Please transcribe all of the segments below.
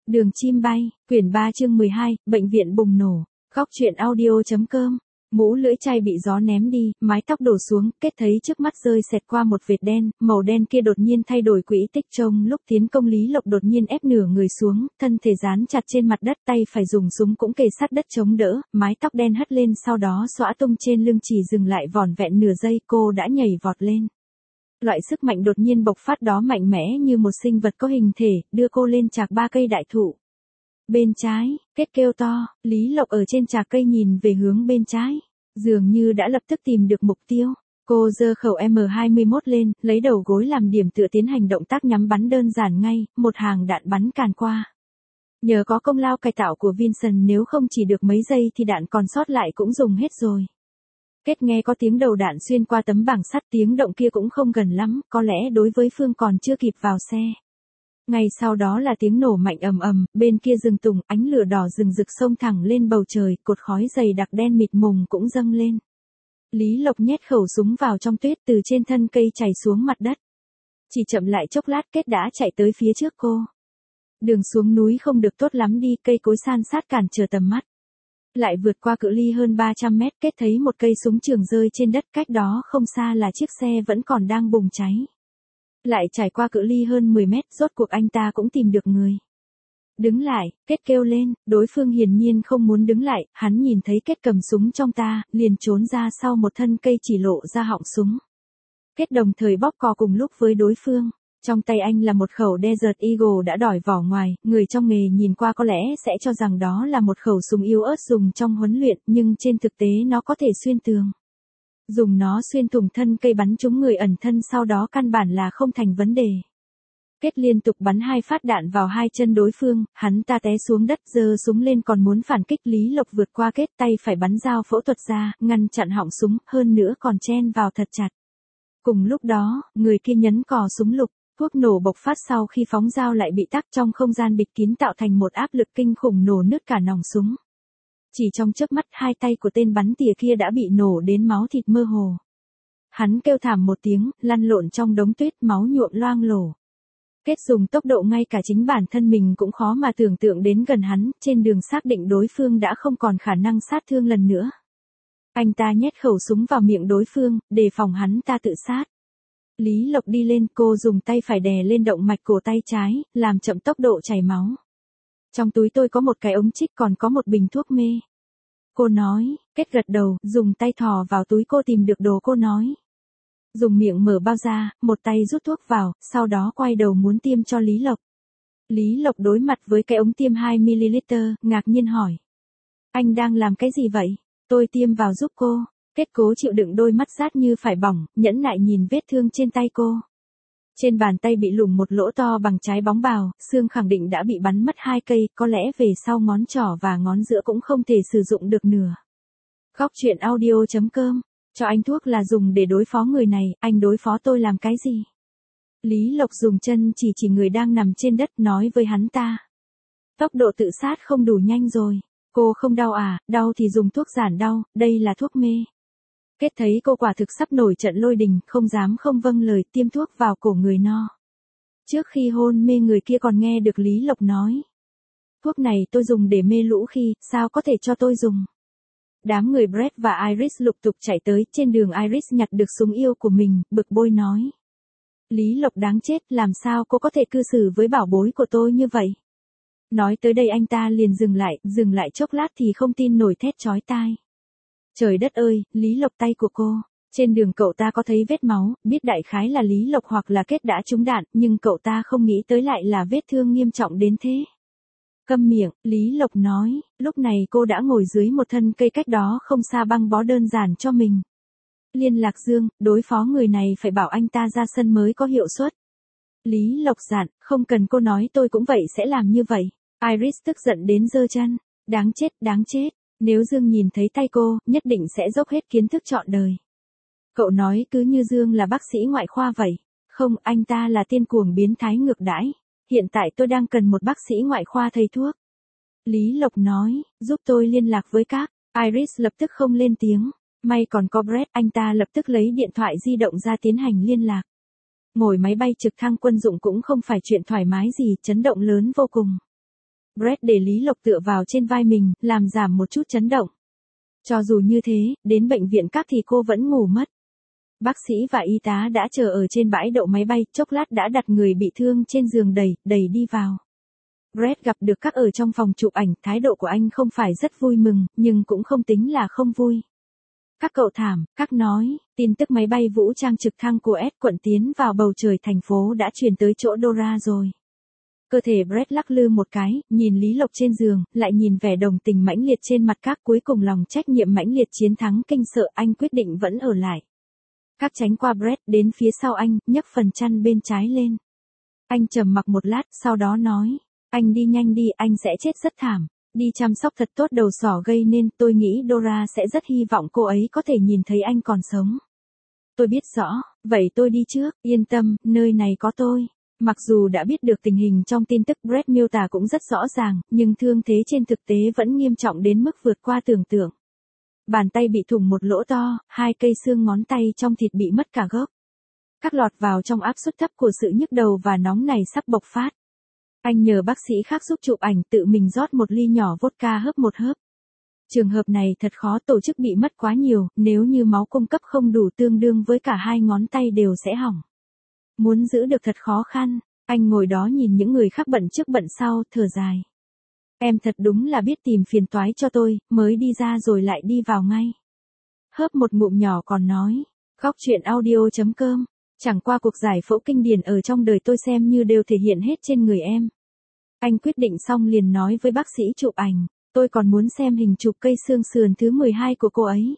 Đường chim bay, quyển 3 chương 12, bệnh viện bùng nổ. Góc truyện audio.com. Mũ lưỡi chai bị gió ném đi, mái tóc đổ xuống, kết thấy trước mắt rơi xẹt qua một vệt đen, màu đen kia đột nhiên thay đổi quỹ tích trông lúc tiến công Lý Lộc đột nhiên ép nửa người xuống, thân thể dán chặt trên mặt đất, tay phải dùng súng cũng kề sát đất chống đỡ, mái tóc đen hất lên sau đó xõa tung trên lưng chỉ dừng lại vỏn vẹn nửa giây, cô đã nhảy vọt lên. Loại sức mạnh đột nhiên bộc phát đó mạnh mẽ như một sinh vật có hình thể, đưa cô lên chạc 3 cây đại thụ. Bên trái, Kết kêu to, Lý Lộc ở trên chạc cây nhìn về hướng bên trái. Dường như đã lập tức tìm được mục tiêu. Cô giơ khẩu M21 lên, lấy đầu gối làm điểm tựa tiến hành động tác nhắm bắn đơn giản ngay, một hàng đạn bắn càn qua. Nhờ có công lao cải tạo của Vincent nếu không chỉ được mấy giây thì đạn còn sót lại cũng dùng hết rồi. Kết nghe có tiếng đầu đạn xuyên qua tấm bảng sắt, tiếng động kia cũng không gần lắm, có lẽ đối với Phương còn chưa kịp vào xe. Ngay sau đó là tiếng nổ mạnh ầm ầm, bên kia rừng tùng, ánh lửa đỏ rừng rực xông thẳng lên bầu trời, cột khói dày đặc đen mịt mùng cũng dâng lên. Lý Lộc nhét khẩu súng vào trong tuyết từ trên thân cây chảy xuống mặt đất. Chỉ chậm lại chốc lát Kết đã chạy tới phía trước cô. Đường xuống núi không được tốt lắm đi, cây cối san sát cản trở tầm mắt. Lại vượt qua cự ly hơn 300 mét, Kết thấy một cây súng trường rơi trên đất, cách đó không xa là chiếc xe vẫn còn đang bùng cháy. Lại trải qua cự ly hơn 10 mét, rốt cuộc anh ta cũng tìm được người. Đứng lại, Kết kêu lên, đối phương hiển nhiên không muốn đứng lại, hắn nhìn thấy Kết cầm súng trong ta, liền trốn ra sau một thân cây chỉ lộ ra họng súng. Kết đồng thời bóp cò cùng lúc với đối phương. Trong tay anh là một khẩu Desert Eagle đã đỏi vỏ ngoài, người trong nghề nhìn qua có lẽ sẽ cho rằng đó là một khẩu súng yếu ớt dùng trong huấn luyện, nhưng trên thực tế nó có thể xuyên tường. Dùng nó xuyên thủng thân cây bắn trúng người ẩn thân sau đó căn bản là không thành vấn đề. Kết liên tục bắn 2 phát đạn vào 2 chân đối phương, hắn ta té xuống đất giơ súng lên còn muốn phản kích. Lý Lộc vượt qua Kết, tay phải bắn dao phẫu thuật ra, ngăn chặn họng súng, hơn nữa còn chen vào thật chặt. Cùng lúc đó, người kia nhấn cò súng lục. Thuốc nổ bộc phát sau khi phóng dao lại bị tắc trong không gian bịt kín tạo thành một áp lực kinh khủng nổ nứt cả nòng súng. Chỉ trong chớp mắt 2 tay của tên bắn tỉa kia đã bị nổ đến máu thịt mơ hồ. Hắn kêu thảm một tiếng, lăn lộn trong đống tuyết, máu nhuộm loang lổ. Kết dùng tốc độ ngay cả chính bản thân mình cũng khó mà tưởng tượng đến gần hắn, trên đường xác định đối phương đã không còn khả năng sát thương lần nữa. Anh ta nhét khẩu súng vào miệng đối phương, đề phòng hắn ta tự sát. Lý Lộc đi lên, cô dùng tay phải đè lên động mạch cổ tay trái, làm chậm tốc độ chảy máu. Trong túi tôi có một cái ống trích còn có một bình thuốc mê. Cô nói, Kết gật đầu, dùng tay thò vào túi cô tìm được đồ cô nói. Dùng miệng mở bao ra, một tay rút thuốc vào, sau đó quay đầu muốn tiêm cho Lý Lộc. Lý Lộc đối mặt với cái ống tiêm 2ml, ngạc nhiên hỏi. Anh đang làm cái gì vậy? Tôi tiêm vào giúp cô. Kết cố chịu đựng đôi mắt rát như phải bỏng, nhẫn nại nhìn vết thương trên tay cô. Trên bàn tay bị lủng một lỗ to bằng trái bóng bào, xương khẳng định đã bị bắn mất 2 cây, có lẽ về sau ngón trỏ và ngón giữa cũng không thể sử dụng được nửa. Góc truyện audio.com. Cho anh thuốc là dùng để đối phó người này, anh đối phó tôi làm cái gì? Lý Lộc dùng chân chỉ người đang nằm trên đất nói với hắn ta. Tốc độ tự sát không đủ nhanh rồi. Cô không đau à, đau thì dùng thuốc giảm đau, đây là thuốc mê. Kết thấy cô quả thực sắp nổi trận lôi đình, không dám không vâng lời, tiêm thuốc vào cổ người no. Trước khi hôn mê người kia còn nghe được Lý Lộc nói. Thuốc này tôi dùng để mê lũ khi, sao có thể cho tôi dùng? Đám người Brett và Iris lục tục chạy tới, trên đường Iris nhặt được súng yêu của mình, bực bội nói. Lý Lộc đáng chết, làm sao cô có thể cư xử với bảo bối của tôi như vậy? Nói tới đây anh ta liền dừng lại chốc lát thì không tin nổi thét chói tai. Trời đất ơi, Lý Lộc tay của cô. Trên đường cậu ta có thấy vết máu, biết đại khái là Lý Lộc hoặc là Kết đã trúng đạn, nhưng cậu ta không nghĩ tới lại là vết thương nghiêm trọng đến thế. Câm miệng, Lý Lộc nói, lúc này cô đã ngồi dưới một thân cây cách đó không xa băng bó đơn giản cho mình. Liên lạc Dương, đối phó người này phải bảo anh ta ra sân mới có hiệu suất. Lý Lộc dặn, không cần cô nói tôi cũng vậy sẽ làm như vậy. Iris tức giận đến giơ chân, đáng chết. Nếu Dương nhìn thấy tay cô, nhất định sẽ dốc hết kiến thức trọn đời. Cậu nói cứ như Dương là bác sĩ ngoại khoa vậy. Không, anh ta là tiên cuồng biến thái ngược đãi. Hiện tại tôi đang cần một bác sĩ ngoại khoa thầy thuốc. Lý Lộc nói, giúp tôi liên lạc với các. Iris lập tức không lên tiếng. May còn có Brett, anh ta lập tức lấy điện thoại di động ra tiến hành liên lạc. Ngồi máy bay trực thăng quân dụng cũng không phải chuyện thoải mái gì, chấn động lớn vô cùng. Brett để Lý Lộc tựa vào trên vai mình, làm giảm một chút chấn động. Cho dù như thế, đến bệnh viện các thì cô vẫn ngủ mất. Bác sĩ và y tá đã chờ ở trên bãi đậu máy bay, chốc lát đã đặt người bị thương trên giường đẩy đi vào. Brett gặp được các ở trong phòng chụp ảnh, thái độ của anh không phải rất vui mừng, nhưng cũng không tính là không vui. Các cậu thảm, các nói, tin tức máy bay vũ trang trực thăng của S quận tiến vào bầu trời thành phố đã truyền tới chỗ Dora rồi. Cơ thể Brett lắc lư một cái, nhìn Lý Lộc trên giường, lại nhìn vẻ đồng tình mãnh liệt trên mặt các, cuối cùng lòng trách nhiệm mãnh liệt chiến thắng kinh sợ, anh quyết định vẫn ở lại. Các tránh qua Brett đến phía sau anh, nhấc phần chăn bên trái lên. Anh trầm mặc một lát, sau đó nói, anh đi nhanh đi, anh sẽ chết rất thảm. Đi chăm sóc thật tốt đầu sỏ gây nên, tôi nghĩ Dora sẽ rất hy vọng cô ấy có thể nhìn thấy anh còn sống. Tôi biết rõ, vậy tôi đi trước, yên tâm, nơi này có tôi. Mặc dù đã biết được tình hình trong tin tức Brett miêu tả cũng rất rõ ràng, nhưng thương thế trên thực tế vẫn nghiêm trọng đến mức vượt qua tưởng tượng. Bàn tay bị thủng một lỗ to, 2 cây xương ngón tay trong thịt bị mất cả gốc. Các lọt vào trong áp suất thấp của sự nhức đầu và nóng này sắp bộc phát. Anh nhờ bác sĩ khác giúp chụp ảnh, tự mình rót một ly nhỏ vodka hớp một hớp. Trường hợp này thật khó, tổ chức bị mất quá nhiều, nếu như máu cung cấp không đủ tương đương với cả 2 ngón tay đều sẽ hỏng. Muốn giữ được thật khó khăn, anh ngồi đó nhìn những người khác bận trước bận sau, thở dài. Em thật đúng là biết tìm phiền toái cho tôi, mới đi ra rồi lại đi vào ngay. Hớp một ngụm nhỏ còn nói, Góc Chuyện Audio.com, chẳng qua cuộc giải phẫu kinh điển ở trong đời tôi xem như đều thể hiện hết trên người em. Anh quyết định xong liền nói với bác sĩ chụp ảnh, tôi còn muốn xem hình chụp cây xương sườn thứ 12 của cô ấy.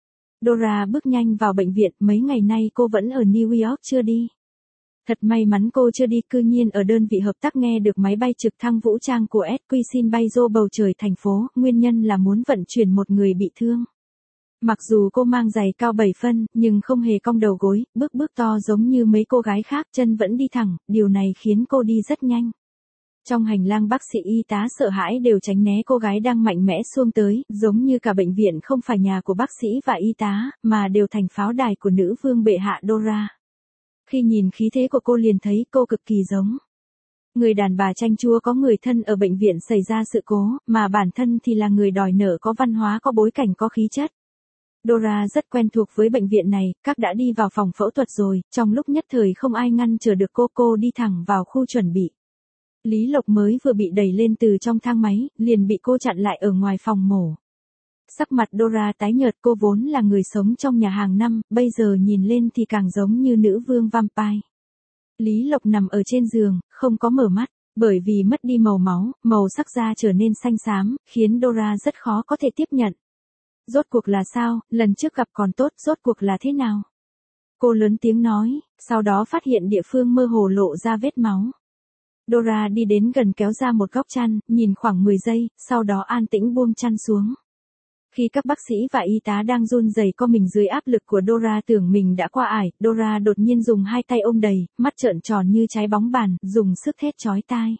Dora bước nhanh vào bệnh viện, mấy ngày nay cô vẫn ở New York chưa đi. Thật may mắn cô chưa đi, cư nhiên ở đơn vị hợp tác nghe được máy bay trực thăng vũ trang của SQ xin bay vô bầu trời thành phố, nguyên nhân là muốn vận chuyển một người bị thương. Mặc dù cô mang giày cao 7 phân, nhưng không hề cong đầu gối, bước to giống như mấy cô gái khác, chân vẫn đi thẳng, điều này khiến cô đi rất nhanh. Trong hành lang bác sĩ y tá sợ hãi đều tránh né cô gái đang mạnh mẽ xuông tới, giống như cả bệnh viện không phải nhà của bác sĩ và y tá, mà đều thành pháo đài của nữ vương bệ hạ Dora. Khi nhìn khí thế của cô liền thấy cô cực kỳ giống người đàn bà chanh chua có người thân ở bệnh viện xảy ra sự cố, mà bản thân thì là người đòi nợ có văn hóa có bối cảnh có khí chất. Dora rất quen thuộc với bệnh viện này, các đã đi vào phòng phẫu thuật rồi, trong lúc nhất thời không ai ngăn chờ được cô đi thẳng vào khu chuẩn bị. Lý Lộc mới vừa bị đẩy lên từ trong thang máy, liền bị cô chặn lại ở ngoài phòng mổ. Sắc mặt Dora tái nhợt, cô vốn là người sống trong nhà hàng năm, bây giờ nhìn lên thì càng giống như nữ vương vampire. Lý Lộc nằm ở trên giường, không có mở mắt, bởi vì mất đi màu máu, màu sắc da trở nên xanh xám, khiến Dora rất khó có thể tiếp nhận. Rốt cuộc là sao, lần trước gặp còn tốt, rốt cuộc là thế nào? Cô lớn tiếng nói, sau đó phát hiện địa phương mơ hồ lộ ra vết máu. Dora đi đến gần kéo ra một góc chăn, nhìn khoảng 10 giây, sau đó an tĩnh buông chăn xuống. Khi các bác sĩ và y tá đang run rẩy co mình dưới áp lực của Dora tưởng mình đã qua ải, Dora đột nhiên dùng 2 tay ôm đầy, mắt trợn tròn như trái bóng bàn, dùng sức thét chói tai.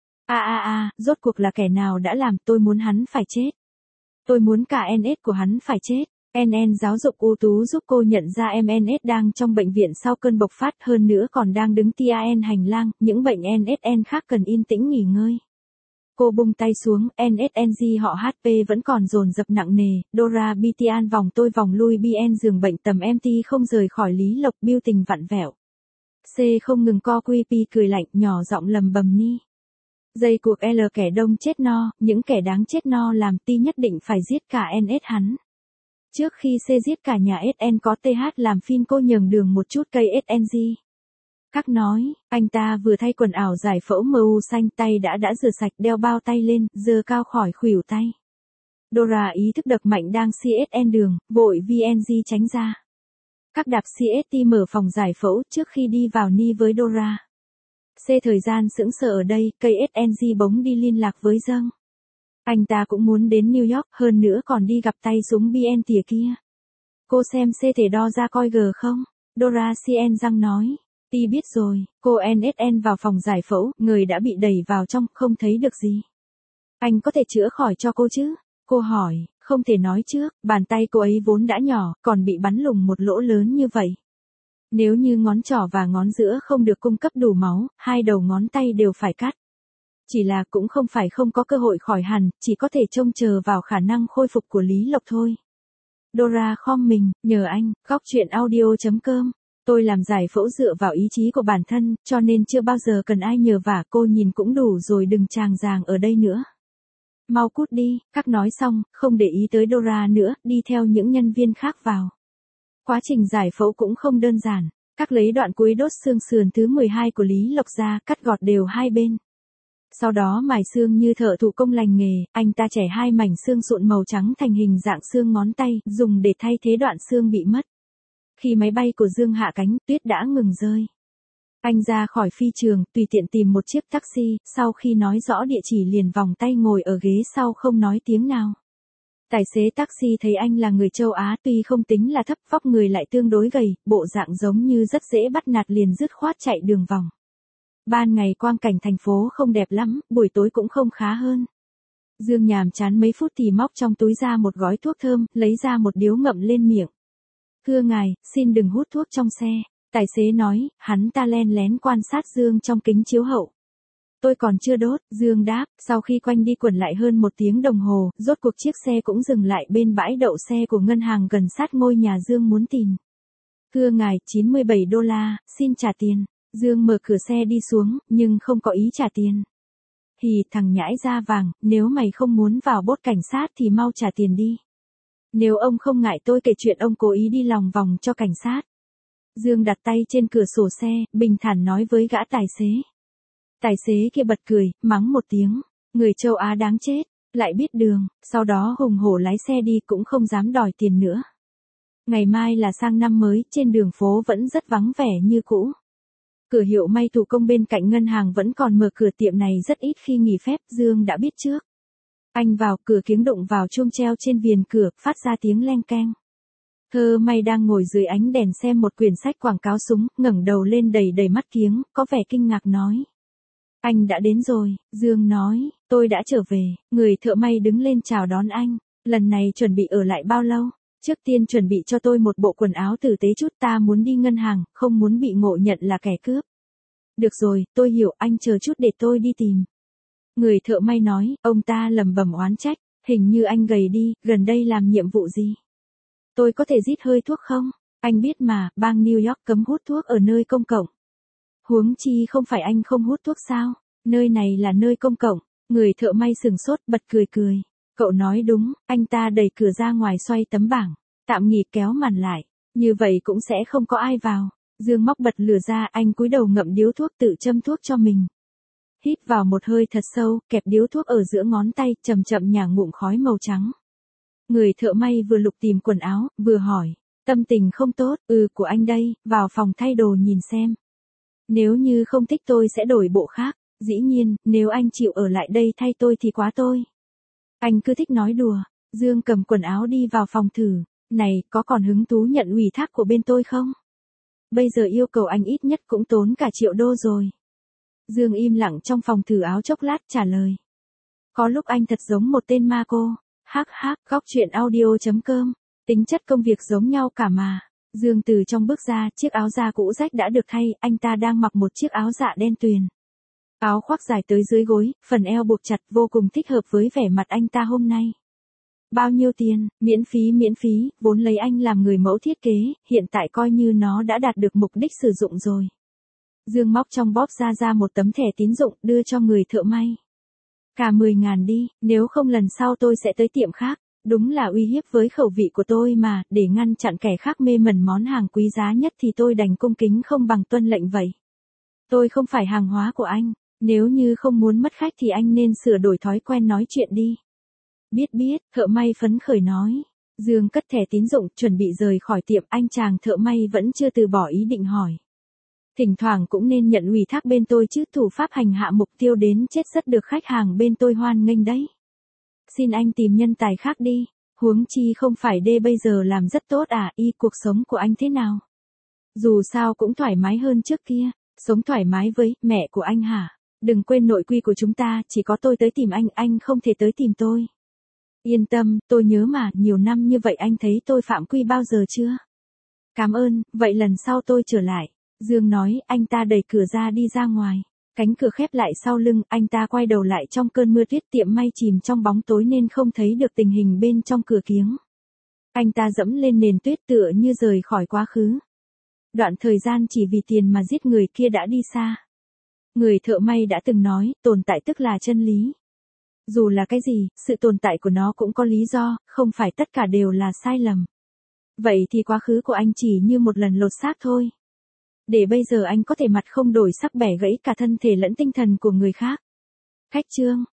Rốt cuộc là kẻ nào đã làm, tôi muốn hắn phải chết. Tôi muốn cả NS của hắn phải chết. NN giáo dục ưu tú giúp cô nhận ra MNS đang trong bệnh viện sau cơn bộc phát, hơn nữa còn đang đứng TAN hành lang, những bệnh NSN khác cần yên tĩnh nghỉ ngơi. Cô buông tay xuống, NSNG họ HP vẫn còn dồn dập nặng nề, Dora BTN vòng tôi vòng lui BN giường bệnh tầm MT không rời khỏi Lý Lộc, biểu tình vặn vẹo. C không ngừng co QP cười lạnh, nhỏ giọng lầm bầm ni. Dây cuộc L kẻ đông chết no, những kẻ đáng chết no làm T nhất định phải giết cả NS hắn. Trước khi C giết cả nhà SN có TH làm phim cô nhường đường một chút cây SNG. Các nói, anh ta vừa thay quần ảo giải phẫu MU xanh, tay đã rửa sạch, đeo bao tay lên, giơ cao khỏi khuỷu tay. Dora ý thức đập mạnh đang CSN đường, vội VNG tránh ra. Các đạp CST mở phòng giải phẫu trước khi đi vào ni với Dora. C thời gian sững sờ ở đây, cây SNG bỗng đi liên lạc với Dâng. Anh ta cũng muốn đến New York, hơn nữa còn đi gặp tay súng BN tỉa kia. Cô xem C thể đo ra coi G không? Dora CN Dâng nói. Ti biết rồi, cô NSN vào phòng giải phẫu, người đã bị đẩy vào trong, không thấy được gì. Anh có thể chữa khỏi cho cô chứ? Cô hỏi, không thể nói trước, bàn tay cô ấy vốn đã nhỏ, còn bị bắn lủng một lỗ lớn như vậy. Nếu như ngón trỏ và ngón giữa không được cung cấp đủ máu, 2 đầu ngón tay đều phải cắt. Chỉ là cũng không phải không có cơ hội khỏi hẳn, chỉ có thể trông chờ vào khả năng khôi phục của Lý Lộc thôi. Dora khom mình, nhờ anh, góc chuyện audio.com. Tôi làm giải phẫu dựa vào ý chí của bản thân, cho nên chưa bao giờ cần ai nhờ vả, cô nhìn cũng đủ rồi, đừng chàng giàng ở đây nữa. Mau cút đi, các nói xong, không để ý tới Dora nữa, đi theo những nhân viên khác vào. Quá trình giải phẫu cũng không đơn giản, các lấy đoạn cuối đốt xương sườn thứ 12 của Lý Lộc ra, cắt gọt đều hai bên. Sau đó mài xương như thợ thủ công lành nghề, anh ta chẻ hai mảnh xương sụn màu trắng thành hình dạng xương ngón tay, dùng để thay thế đoạn xương bị mất. Khi máy bay của Dương hạ cánh, tuyết đã ngừng rơi. Anh ra khỏi phi trường, tùy tiện tìm một chiếc taxi, sau khi nói rõ địa chỉ liền vòng tay ngồi ở ghế sau không nói tiếng nào. Tài xế taxi thấy anh là người châu Á, tuy không tính là thấp, vóc người lại tương đối gầy, bộ dạng giống như rất dễ bắt nạt, liền dứt khoát chạy đường vòng. Ban ngày quang cảnh thành phố không đẹp lắm, buổi tối cũng không khá hơn. Dương nhàm chán mấy phút thì móc trong túi ra một gói thuốc thơm, lấy ra một điếu ngậm lên miệng. Thưa ngài, xin đừng hút thuốc trong xe. Tài xế nói, hắn ta len lén quan sát Dương trong kính chiếu hậu. Tôi còn chưa đốt, Dương đáp, sau khi quanh đi quẩn lại hơn 1 tiếng đồng hồ, rốt cuộc chiếc xe cũng dừng lại bên bãi đậu xe của ngân hàng gần sát ngôi nhà Dương muốn tìm. Thưa ngài, $97, xin trả tiền. Dương mở cửa xe đi xuống, nhưng không có ý trả tiền. Hì, thằng nhãi da vàng, nếu mày không muốn vào bốt cảnh sát thì mau trả tiền đi. Nếu ông không ngại tôi kể chuyện ông cố ý đi lòng vòng cho cảnh sát. Dương đặt tay trên cửa sổ xe, bình thản nói với gã tài xế. Tài xế kia bật cười, mắng một tiếng. Người châu Á đáng chết, lại biết đường, sau đó hùng hổ lái xe đi cũng không dám đòi tiền nữa. Ngày mai là sang năm mới, trên đường phố vẫn rất vắng vẻ như cũ. Cửa hiệu may thủ công bên cạnh ngân hàng vẫn còn mở cửa, tiệm này rất ít khi nghỉ phép, Dương đã biết trước. Anh vào, cửa kiếng đụng vào chuông treo trên viền cửa, phát ra tiếng leng keng. Thơ may đang ngồi dưới ánh đèn xem một quyển sách quảng cáo súng, ngẩng đầu lên đầy đầy mắt kiếng, có vẻ kinh ngạc nói. Anh đã đến rồi, Dương nói, tôi đã trở về. Người thợ may đứng lên chào đón anh, lần này chuẩn bị ở lại bao lâu? Trước tiên chuẩn bị cho tôi một bộ quần áo tử tế chút, ta muốn đi ngân hàng, không muốn bị ngộ nhận là kẻ cướp. Được rồi, tôi hiểu, anh chờ chút để tôi đi tìm. Người thợ may nói, ông ta lẩm bẩm oán trách, hình như anh gầy đi, gần đây làm nhiệm vụ gì? Tôi có thể rít hơi thuốc không? Anh biết mà, bang New York cấm hút thuốc ở nơi công cộng. Huống chi không phải anh không hút thuốc sao? Nơi này là nơi công cộng. Người thợ may sừng sốt, bật cười cười. Cậu nói đúng, anh ta đẩy cửa ra ngoài, xoay tấm bảng, tạm nghỉ, kéo màn lại. Như vậy cũng sẽ không có ai vào. Dương móc bật lửa ra, anh cúi đầu ngậm điếu thuốc, tự châm thuốc cho mình. Hít vào một hơi thật sâu, kẹp điếu thuốc ở giữa ngón tay, chậm chậm nhả ngụm khói màu trắng. Người thợ may vừa lục tìm quần áo, vừa hỏi, tâm tình không tốt, của anh đây, vào phòng thay đồ nhìn xem. Nếu như không thích tôi sẽ đổi bộ khác, dĩ nhiên, nếu anh chịu ở lại đây thay tôi thì quá tôi. Anh cứ thích nói đùa. Dương cầm quần áo đi vào phòng thử. Này, có còn hứng thú nhận ủy thác của bên tôi không? Bây giờ yêu cầu anh ít nhất cũng tốn cả $1.000.000 rồi. Dương im lặng trong phòng thử áo chốc lát, trả lời. Có lúc anh thật giống một tên ma cô. Hắc hắc, góc chuyện audio.com. Tính chất công việc giống nhau cả mà. Dương từ trong bước ra, chiếc áo da cũ rách đã được thay, anh ta đang mặc một chiếc áo dạ đen tuyền. Áo khoác dài tới dưới gối, phần eo buộc chặt, vô cùng thích hợp với vẻ mặt anh ta hôm nay. Bao nhiêu tiền? Miễn phí, vốn lấy anh làm người mẫu thiết kế, hiện tại coi như nó đã đạt được mục đích sử dụng rồi. Dương móc trong bóp ra một tấm thẻ tín dụng, đưa cho người thợ may. Cả 10.000 đi, nếu không lần sau tôi sẽ tới tiệm khác. Đúng là uy hiếp với khẩu vị của tôi mà, để ngăn chặn kẻ khác mê mẩn món hàng quý giá nhất thì tôi đành cung kính không bằng tuân lệnh vậy. Tôi không phải hàng hóa của anh, nếu như không muốn mất khách thì anh nên sửa đổi thói quen nói chuyện đi. Biết, thợ may phấn khởi nói. Dương cất thẻ tín dụng, chuẩn bị rời khỏi tiệm, anh chàng thợ may vẫn chưa từ bỏ ý định hỏi. Thỉnh thoảng cũng nên nhận ủy thác bên tôi chứ, thủ pháp hành hạ mục tiêu đến chết rất được khách hàng bên tôi hoan nghênh đấy. Xin anh tìm nhân tài khác đi, huống chi không phải bây giờ làm rất tốt à, cuộc sống của anh thế nào? Dù sao cũng thoải mái hơn trước kia, sống thoải mái với mẹ của anh hả? Đừng quên nội quy của chúng ta, chỉ có tôi tới tìm anh không thể tới tìm tôi. Yên tâm, tôi nhớ mà, nhiều năm như vậy anh thấy tôi phạm quy bao giờ chưa? Cảm ơn, vậy lần sau tôi trở lại. Dương nói, anh ta đẩy cửa ra đi ra ngoài. Cánh cửa khép lại sau lưng, anh ta quay đầu lại trong cơn mưa tuyết, tiệm may chìm trong bóng tối nên không thấy được tình hình bên trong cửa kiếng. Anh ta dẫm lên nền tuyết tựa như rời khỏi quá khứ. Đoạn thời gian chỉ vì tiền mà giết người kia đã đi xa. Người thợ may đã từng nói, tồn tại tức là chân lý. Dù là cái gì, sự tồn tại của nó cũng có lý do, không phải tất cả đều là sai lầm. Vậy thì quá khứ của anh chỉ như một lần lột xác thôi. Để bây giờ anh có thể mặt không đổi sắc bẻ gãy cả thân thể lẫn tinh thần của người khác. Khách chương.